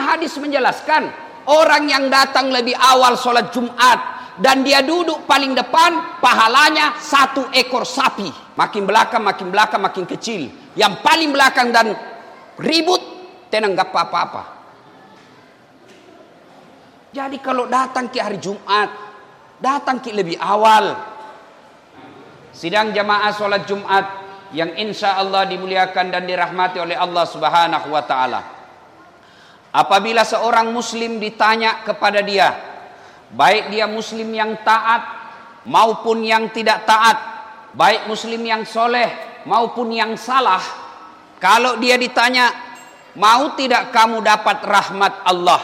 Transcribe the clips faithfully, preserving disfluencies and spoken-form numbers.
hadis menjelaskan, orang yang datang lebih awal sholat Jumat dan dia duduk paling depan, pahalanya satu ekor sapi. Makin belakang, makin belakang, makin kecil. Yang paling belakang dan ribut, tenang gak apa-apa. Jadi kalau datang ke hari Jumat, datang ke lebih awal. Sidang jamaah sholat Jumat yang insya Allah dimuliakan dan dirahmati oleh Allah Subhanahu wa ta'ala. Apabila seorang muslim ditanya kepada dia, baik dia muslim yang taat maupun yang tidak taat, baik muslim yang soleh maupun yang salah, kalau dia ditanya, mau tidak kamu dapat rahmat Allah?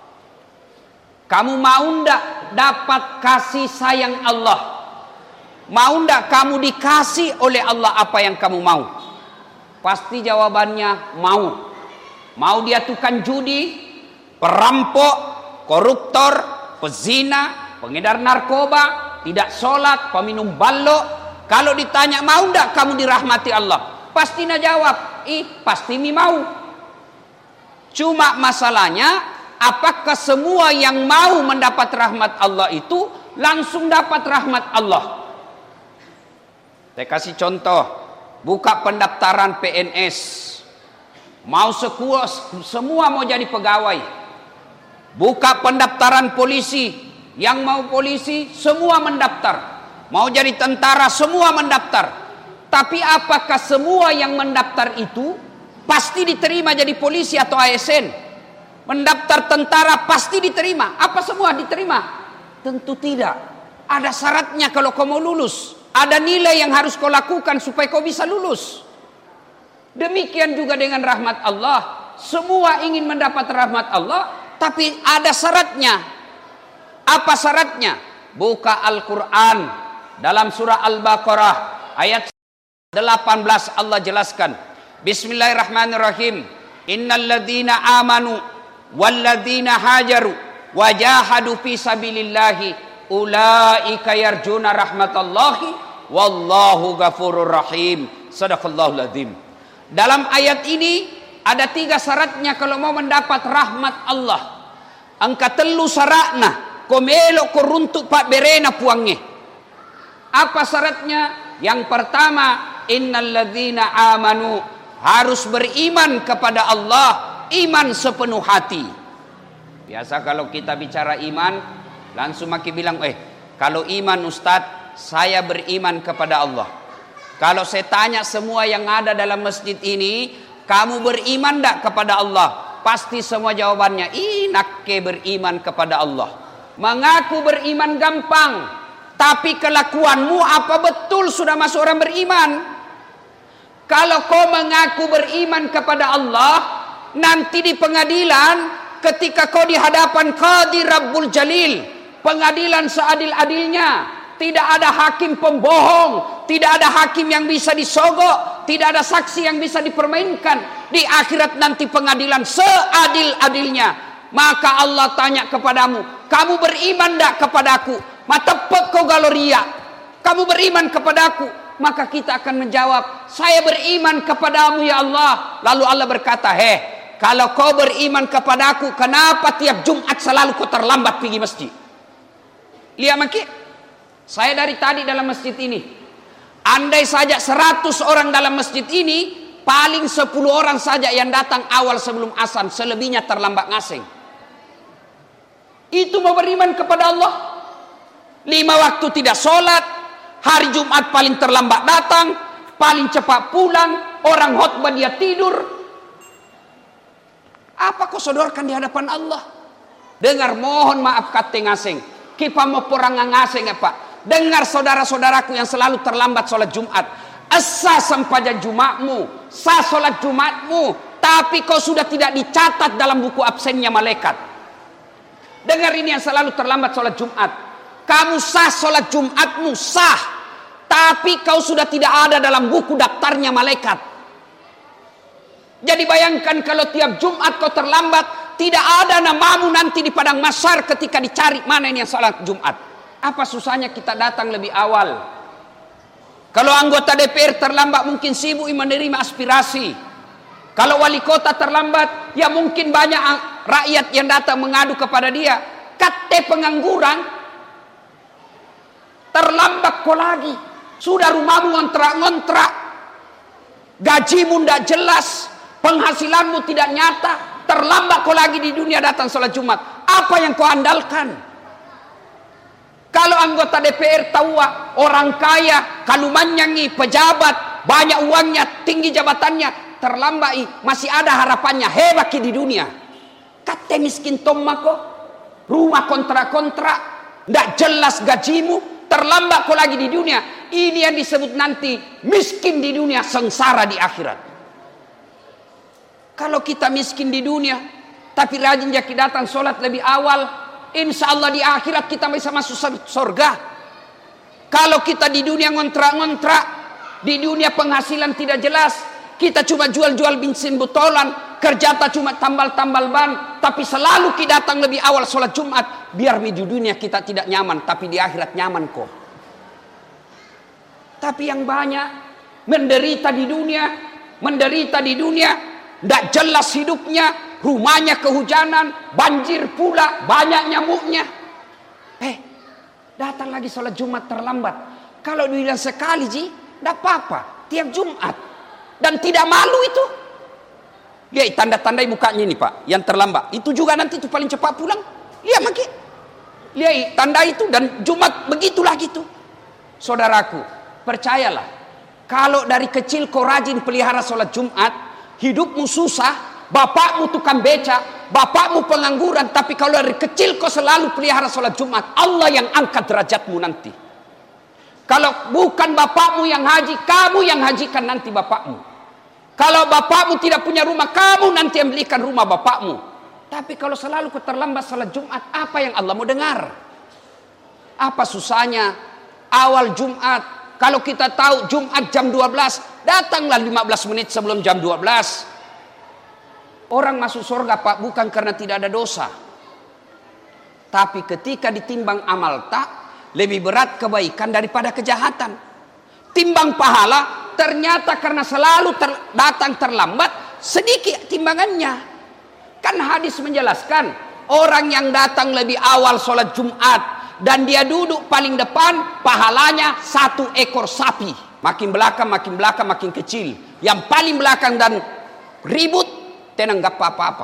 Kamu mau ndak dapat kasih sayang Allah? Mau ndak kamu dikasih oleh Allah apa yang kamu mau? Pasti jawabannya mau. Mau dia tukang judi, perampok, koruptor, pezina, pengedar narkoba, tidak sholat, peminum balok. Kalau ditanya mau ndak kamu dirahmati Allah? Pasti nak jawab, ih pasti mi mau. Cuma masalahnya, apakah semua yang mau mendapat rahmat Allah itu langsung dapat rahmat Allah? Saya kasih contoh, buka pendaftaran P N S, mau sekuas, semua mau jadi pegawai. Buka pendaftaran polisi, yang mau polisi semua mendaftar. Mau jadi tentara semua mendaftar. Tapi apakah semua yang mendaftar itu pasti diterima jadi polisi atau A S N? Mendaftar tentara pasti diterima. Apa semua diterima? Tentu tidak. Ada syaratnya kalau kau mau lulus. Ada nilai yang harus kau lakukan supaya kau bisa lulus. Demikian juga dengan rahmat Allah. Semua ingin mendapat rahmat Allah, tapi ada syaratnya. Apa syaratnya? Buka Al-Quran. Dalam surah Al-Baqarah ayat delapan belas Allah jelaskan. Bismillahirrahmanirrahim. Innal ladzina amanu walladzina hajaru wajahadu fi sabilillahi ulaika yarjuna rahmatallahi wallahu ghafurur rahim. Sadaqallahul adzim. Dalam ayat ini ada tiga syaratnya kalau mau mendapat rahmat Allah. Angka telu syaratna komelo koruntuk pak berena puangnya. Apa syaratnya? Yang pertama, innalladzina amanu, harus beriman kepada Allah, iman sepenuh hati. Biasa kalau kita bicara iman, langsung maki bilang, eh kalau iman Ustadz, saya beriman kepada Allah. Kalau saya tanya semua yang ada dalam masjid ini, kamu beriman tidak kepada Allah? Pasti semua jawabannya, inakke beriman kepada Allah. Mengaku beriman gampang, tapi kelakuanmu apa betul sudah masuk orang beriman? Kalau kau mengaku beriman kepada Allah, nanti di pengadilan, ketika kau di hadapan Qadi Rabbul Jalil, pengadilan seadil-adilnya, tidak ada hakim pembohong, tidak ada hakim yang bisa disogok, tidak ada saksi yang bisa dipermainkan. Di akhirat nanti pengadilan seadil-adilnya, maka Allah tanya kepadamu, kamu beriman tidak kepadaku? Matepek kau galoria, kamu beriman kepadaku? Maka kita akan menjawab, saya beriman kepadamu ya Allah. Lalu Allah berkata, heh, kalau kau beriman kepadaku, kenapa tiap Jumat selalu kau terlambat pergi masjid? Lihat maki, saya dari tadi dalam masjid ini. Andai saja seratus orang dalam masjid ini, paling sepuluh orang saja yang datang awal sebelum azan, selebihnya terlambat ngaseng. Itu mau beriman kepada Allah. Lima waktu tidak sholat, hari Jumat paling terlambat datang, paling cepat pulang, orang khutbah dia tidur. Apa kau sodorkan di hadapan Allah? Dengar, mohon maaf kate ngaseng, kipa mau perang ngaseng apa? Dengar saudara-saudaraku yang selalu terlambat sholat Jumat, asa sempajan Jumatmu, sah sholat Jumatmu, tapi kau sudah tidak dicatat dalam buku absennya malaikat. Dengar ini yang selalu terlambat sholat Jumat, kamu sah sholat Jumatmu, sah, tapi kau sudah tidak ada dalam buku daftarnya malaikat. Jadi bayangkan kalau tiap Jumat kau terlambat, tidak ada namamu nanti di padang mahsyar ketika dicari mana ini yang sholat Jumat. Apa susahnya kita datang lebih awal? Kalau anggota D P R terlambat mungkin sibuk menerima aspirasi. Kalau wali kota terlambat, ya mungkin banyak rakyat yang datang mengadu kepada dia, kate pengangguran, terlambat kau lagi. Sudah rumahmu ngontrak-ngontrak, gajimu tidak jelas, penghasilanmu tidak nyata, terlambat kau lagi di dunia datang sholat Jumat. Apa yang kau andalkan? Kalau anggota D P R tua, orang kaya, kalumanyangi, pejabat, banyak uangnya, tinggi jabatannya, terlambat masih ada harapannya, hebat di dunia. Kate miskin tomako, rumah kontrak-kontrak, tidak jelas gajimu, terlambat kau lagi di dunia. Ini yang disebut nanti miskin di dunia, sengsara di akhirat. Kalau kita miskin di dunia, tapi rajin jaki datang sholat lebih awal, insya Allah di akhirat kita bisa masuk surga. Kalau kita di dunia ngontrak-ngontrak, di dunia penghasilan tidak jelas, kita cuma jual-jual bensin botolan, kerja tak cuma tambal-tambal ban, tapi selalu kita datang lebih awal sholat Jumat, biar di dunia kita tidak nyaman, tapi di akhirat nyaman kok. Tapi yang banyak menderita di dunia, menderita di dunia, tidak jelas hidupnya, rumahnya kehujanan, banjir pula, banyak nyamuknya. Eh, datang lagi sholat Jumat terlambat. Kalau dibilang sekali ji, tidak apa-apa, tiap Jumat. Dan tidak malu itu. Lihat tanda-tandai mukanya ini pak, yang terlambat. Itu juga nanti itu paling cepat pulang. Lihat makin. Lihat tanda itu dan Jumat begitulah gitu. Saudaraku, percayalah. Kalau dari kecil kau rajin pelihara sholat Jumat, hidupmu susah, bapakmu tukang beca, bapakmu pengangguran, tapi kalau dari kecil kau selalu pelihara sholat Jumat, Allah yang angkat derajatmu nanti. Kalau bukan bapakmu yang haji, kamu yang hajikan nanti bapakmu. Kalau bapakmu tidak punya rumah, kamu nanti yang belikan rumah bapakmu. Tapi kalau selalu kau terlambat sholat Jumat, apa yang Allah mau dengar? Apa susahnya awal Jumat? Kalau kita tahu Jumat jam dua belas, datanglah lima belas menit sebelum jam dua belas. Orang masuk surga pak bukan karena tidak ada dosa, tapi ketika ditimbang amal tak, lebih berat kebaikan daripada kejahatan. Timbang pahala, ternyata karena selalu ter, datang terlambat, sedikit timbangannya. Kan hadis menjelaskan, orang yang datang lebih awal sholat Jumat, dan dia duduk paling depan, pahalanya satu ekor sapi. Makin belakang, makin belakang, makin kecil. Yang paling belakang dan ribut, tenang gak apa-apa.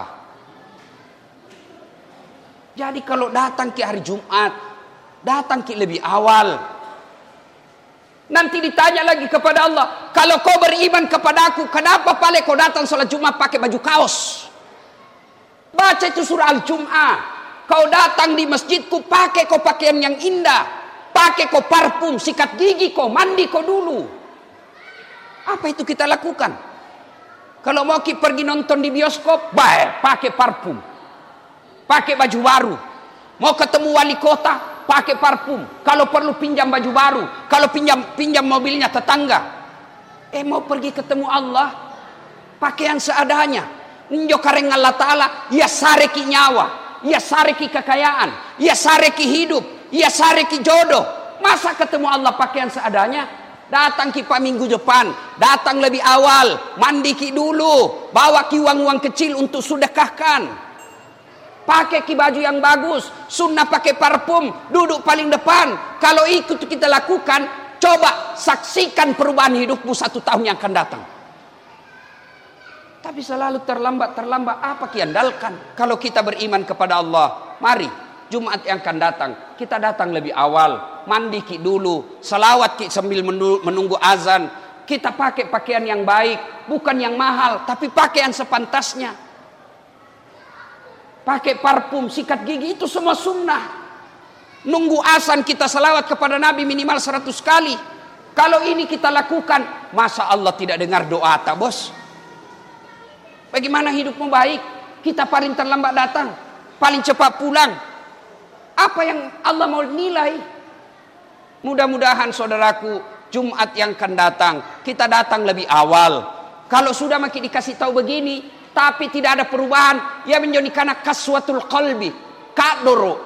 Jadi kalau datang ke hari Jumat, datang ke lebih awal. Nanti ditanya lagi kepada Allah, kalau kau beriman kepada aku, kenapa pale kau datang sholat Jumat pakai baju kaos? Baca itu surah Al-Jum'ah. Kau datang di masjidku, pakai kau pakaian yang indah, pakai kau parfum, sikat gigi kau, mandi kau dulu. Apa itu kita lakukan? Kalau mau kita pergi nonton di bioskop, baik, pakai parfum, pakai baju baru. Mau ketemu wali kota, pakai parfum. Kalau perlu pinjam baju baru, kalau pinjam pinjam mobilnya tetangga. Eh mau pergi ketemu Allah, pakaian seadanya. Njo kareng Allah Ta'ala, ya sareki nyawa, ya sareki kekayaan, ya sareki hidup, ya sareki jodoh. Masa ketemu Allah pakaian seadanya? Datang ki pak minggu depan, datang lebih awal, mandi ki dulu, bawa ki uang-uang kecil untuk sedekahkan. Pakai ki baju yang bagus, sunnah pakai parfum, duduk paling depan. Kalau ikut kita lakukan, coba saksikan perubahan hidupmu satu tahun yang akan datang. Tapi selalu terlambat-terlambat, apa ki andalkan? Kalau kita beriman kepada Allah, mari Jumat yang akan datang, kita datang lebih awal, mandi ki dulu, salawat ki sambil menunggu azan. Kita pakai pakaian yang baik, bukan yang mahal, tapi pakaian sepantasnya. Pakai parfum, sikat gigi, itu semua sunnah. Nunggu azan kita salawat kepada Nabi minimal seratus kali. Kalau ini kita lakukan, masa Allah tidak dengar doa tak bos? Bagaimana hidupmu baik? Kita paling terlambat datang, paling cepat pulang. Apa yang Allah mau nilai? Mudah-mudahan saudaraku, Jumat yang akan datang, kita datang lebih awal. Kalau sudah makin dikasih tahu begini, tapi tidak ada perubahan, ya menjadi karena kaswatul qalbi, kadoro.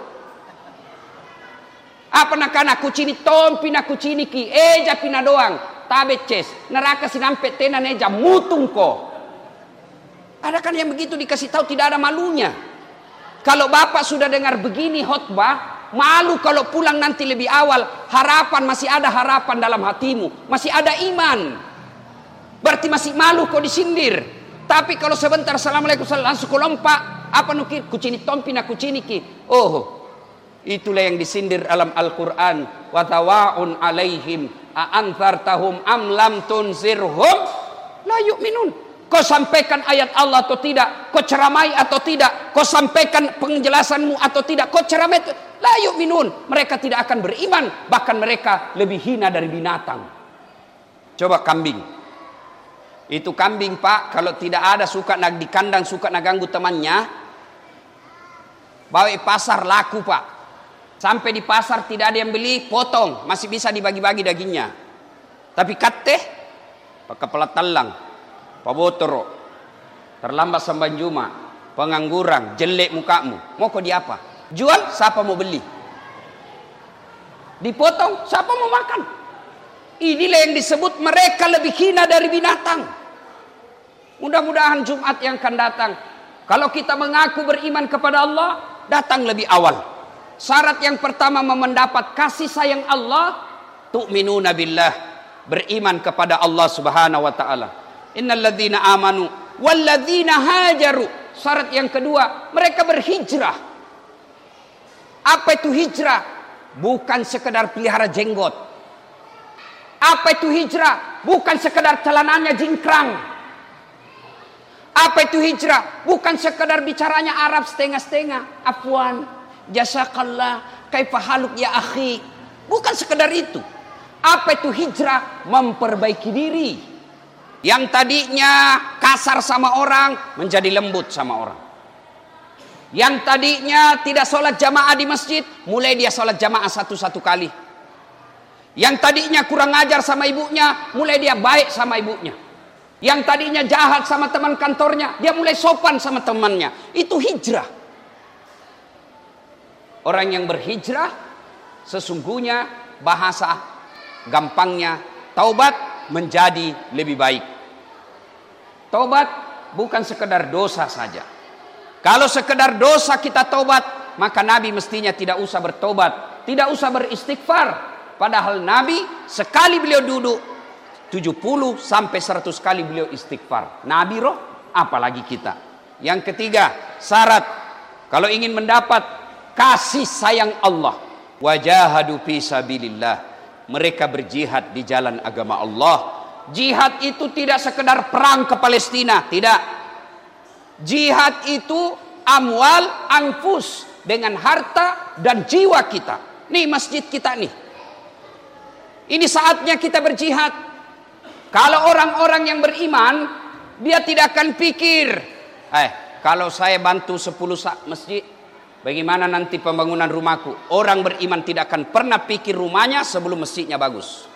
Apa nak kana kucini tompi na kucini ki, eja pina doang, tabe ces, neraka sinampe tenan eja mutung ko. Ada kan yang begitu dikasih tahu tidak ada malunya. Kalau bapak sudah dengar begini khotbah, malu kalau pulang nanti lebih awal. Harapan, masih ada harapan dalam hatimu, masih ada iman. Berarti masih malu kau disindir. Tapi kalau sebentar assalamualaikum langsung kau lompat, apa nukir kucini tompi na kucini ki. Oh, itulah yang disindir dalam Al-Quran. Wa tawaun alaihim a anthartahum am lam tunzirhum la yu'minun. Kau sampaikan ayat Allah atau tidak, kau ceramai atau tidak, kau sampaikan penjelasanmu atau tidak, kau ceramai itu, la yu'minun. Mereka tidak akan beriman, bahkan mereka lebih hina dari binatang. Coba kambing. Itu kambing, Pak, kalau tidak ada suka nak di kandang, suka nak ganggu temannya, bawa pasar laku, Pak. Sampai di pasar tidak ada yang beli, potong, masih bisa dibagi-bagi dagingnya. Tapi kate, pakai pelat talang, pabotoro, terlambat sampai juma, pengangguran, jelek mukamu, mau kau di apa? Jual, siapa mau beli? Dipotong, siapa mau makan? Inilah yang disebut mereka lebih hina dari binatang. Mudah-mudahan Jumat yang akan datang, kalau kita mengaku beriman kepada Allah, datang lebih awal. Syarat yang pertama mendapat kasih sayang Allah, tu'minuna billah, beriman kepada Allah Subhanahu wa taala. Innal ladzina amanu wal ladzina hajaru. Syarat yang kedua, mereka berhijrah. Apa itu hijrah? Bukan sekedar pelihara jenggot. Apa itu hijrah? Bukan sekedar celananya jingkrang. Apa itu hijrah? Bukan sekedar bicaranya Arab setengah-setengah. Afwan, jazakallah, kaifa haluk ya akhi. Bukan sekedar itu. Apa itu hijrah? Memperbaiki diri. Yang tadinya kasar sama orang, menjadi lembut sama orang. Yang tadinya tidak sholat jamaah di masjid, mulai dia sholat jamaah satu-satu kali. Yang tadinya kurang ajar sama ibunya, mulai dia baik sama ibunya. Yang tadinya jahat sama teman kantornya, dia mulai sopan sama temannya. Itu hijrah. Orang yang berhijrah, sesungguhnya bahasa gampangnya, taubat menjadi lebih baik. Taubat bukan sekedar dosa saja. Kalau sekedar dosa kita taubat, maka Nabi mestinya tidak usah bertobat, tidak usah beristighfar. Padahal Nabi sekali beliau duduk, tujuh puluh sampai seratus kali beliau istighfar. Nabi roh, apalagi kita. Yang ketiga, syarat kalau ingin mendapat kasih sayang Allah, wajahadu fi sabilillah, mereka berjihad di jalan agama Allah. Jihad itu tidak sekedar perang ke Palestina, tidak. Jihad itu amwal, anfus, dengan harta dan jiwa kita. Nih masjid kita nih. Ini saatnya kita berjihad. Kalau orang-orang yang beriman, dia tidak akan pikir, eh, kalau saya bantu sepuluh masjid, bagaimana nanti pembangunan rumahku? Orang beriman tidak akan pernah pikir rumahnya sebelum masjidnya bagus.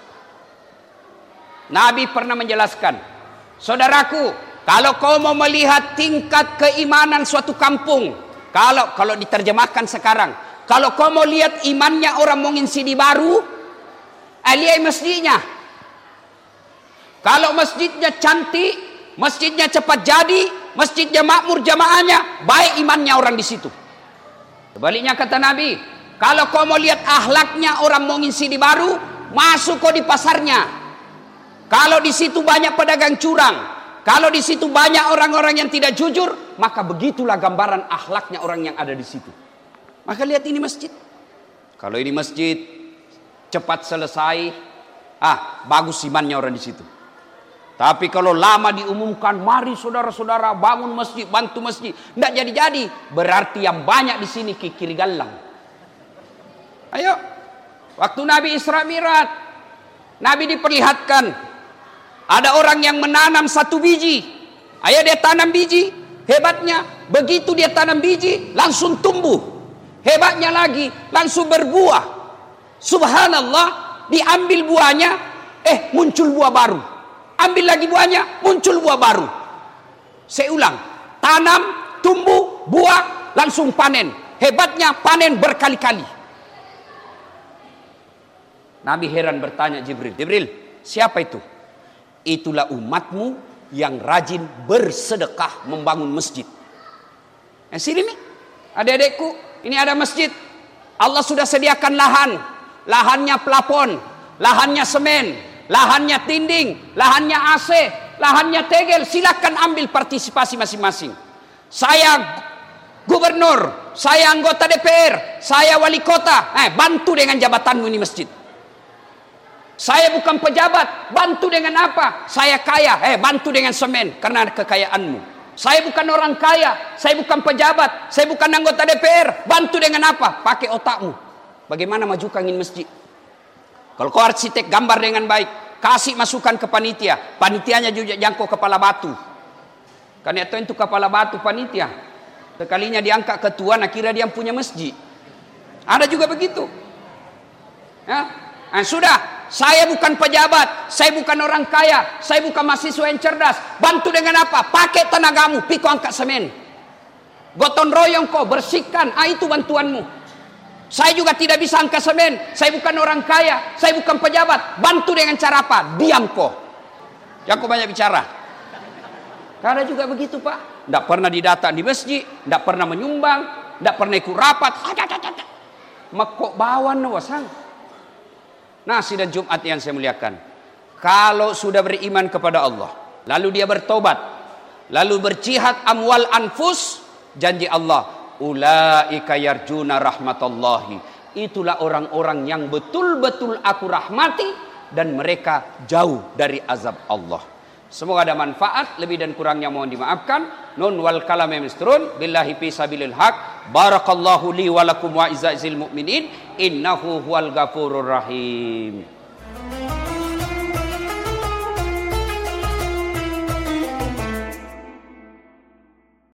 Nabi pernah menjelaskan, saudaraku, kalau kau mau melihat tingkat keimanan suatu kampung, kalau kalau diterjemahkan sekarang, kalau kau mau lihat imannya orang Mongin Sidi Baru, lihat masjidnya. Kalau masjidnya cantik, masjidnya cepat jadi, masjidnya makmur jamaahnya, baik imannya orang di situ. Sebaliknya kata Nabi, kalau kau mau lihat akhlaknya orang Mongin Sidi Baru, masuk kau di pasarnya. Kalau di situ banyak pedagang curang, kalau di situ banyak orang-orang yang tidak jujur, maka begitulah gambaran akhlaknya orang yang ada di situ. Maka lihat ini masjid. Kalau ini masjid cepat selesai, ah bagus imannya orang di situ. Tapi kalau lama diumumkan, mari saudara-saudara bangun masjid, bantu masjid, tidak jadi-jadi, berarti yang banyak di sini kikir galang. Ayo, waktu Nabi Isra Mi'raj, Nabi diperlihatkan ada orang yang menanam satu biji. Ayo dia tanam biji, hebatnya begitu dia tanam biji langsung tumbuh. Hebatnya lagi langsung berbuah. Subhanallah, diambil buahnya, eh muncul buah baru. Ambil lagi buahnya, muncul buah baru. Saya ulang, tanam, tumbuh, buah, langsung panen. Hebatnya panen berkali-kali. Nabi heran bertanya Jibril, Jibril, siapa itu? Itulah umatmu yang rajin bersedekah membangun masjid. Yang sini nih, Adik-adikku, ini ada masjid. Allah sudah sediakan lahan. Lahannya plafon, lahannya semen, lahannya tinding, lahannya A C, lahannya tegel. Silakan ambil partisipasi masing-masing. Saya gubernur, saya anggota D P R, saya wali kota, eh, bantu dengan jabatanmu ini masjid. Saya bukan pejabat, bantu dengan apa? Saya kaya, eh bantu dengan semen karena kekayaanmu. Saya bukan orang kaya, saya bukan pejabat, saya bukan anggota D P R, bantu dengan apa? Pakai otakmu. Bagaimana majukan ini masjid? Kalau kau arsitek, gambar dengan baik, kasih masukan ke panitia, panitianya juga jangkau kepala batu. Karena itu itu kepala batu panitia. Sekalinya diangkat ketua, nak kira dia punya masjid. Ada juga begitu. Ya, nah, sudah. Saya bukan pejabat, saya bukan orang kaya, saya bukan mahasiswa yang cerdas. Bantu dengan apa? Pakai tenagamu, pikul angkat semen. Gotong royong kau, bersihkan. Ah, itu bantuanmu. Saya juga tidak bisa angkat semen. Saya bukan orang kaya, saya bukan pejabat. Bantu dengan cara apa? Diam kau. Jangan kau banyak bicara. Karena juga begitu, Pak. Tidak pernah didatang di masjid, tidak pernah menyumbang, tidak pernah ikut rapat. Makok bawan nawasang. Nah, sidang Jumat yang saya muliakan, kalau sudah beriman kepada Allah, lalu dia bertobat, lalu berjihad amwal anfus, janji Allah, ulaika yarjuna rahmatallahi, itulah orang-orang yang betul-betul aku rahmati dan mereka jauh dari azab Allah. Semoga ada manfaat, lebih dan kurangnya mohon dimaafkan. Nun wal kalam misrun billahi fi sabilil haq. Barakallahu li wa lakum wa izzazil mu'minin innahu huwal ghafurur rahim.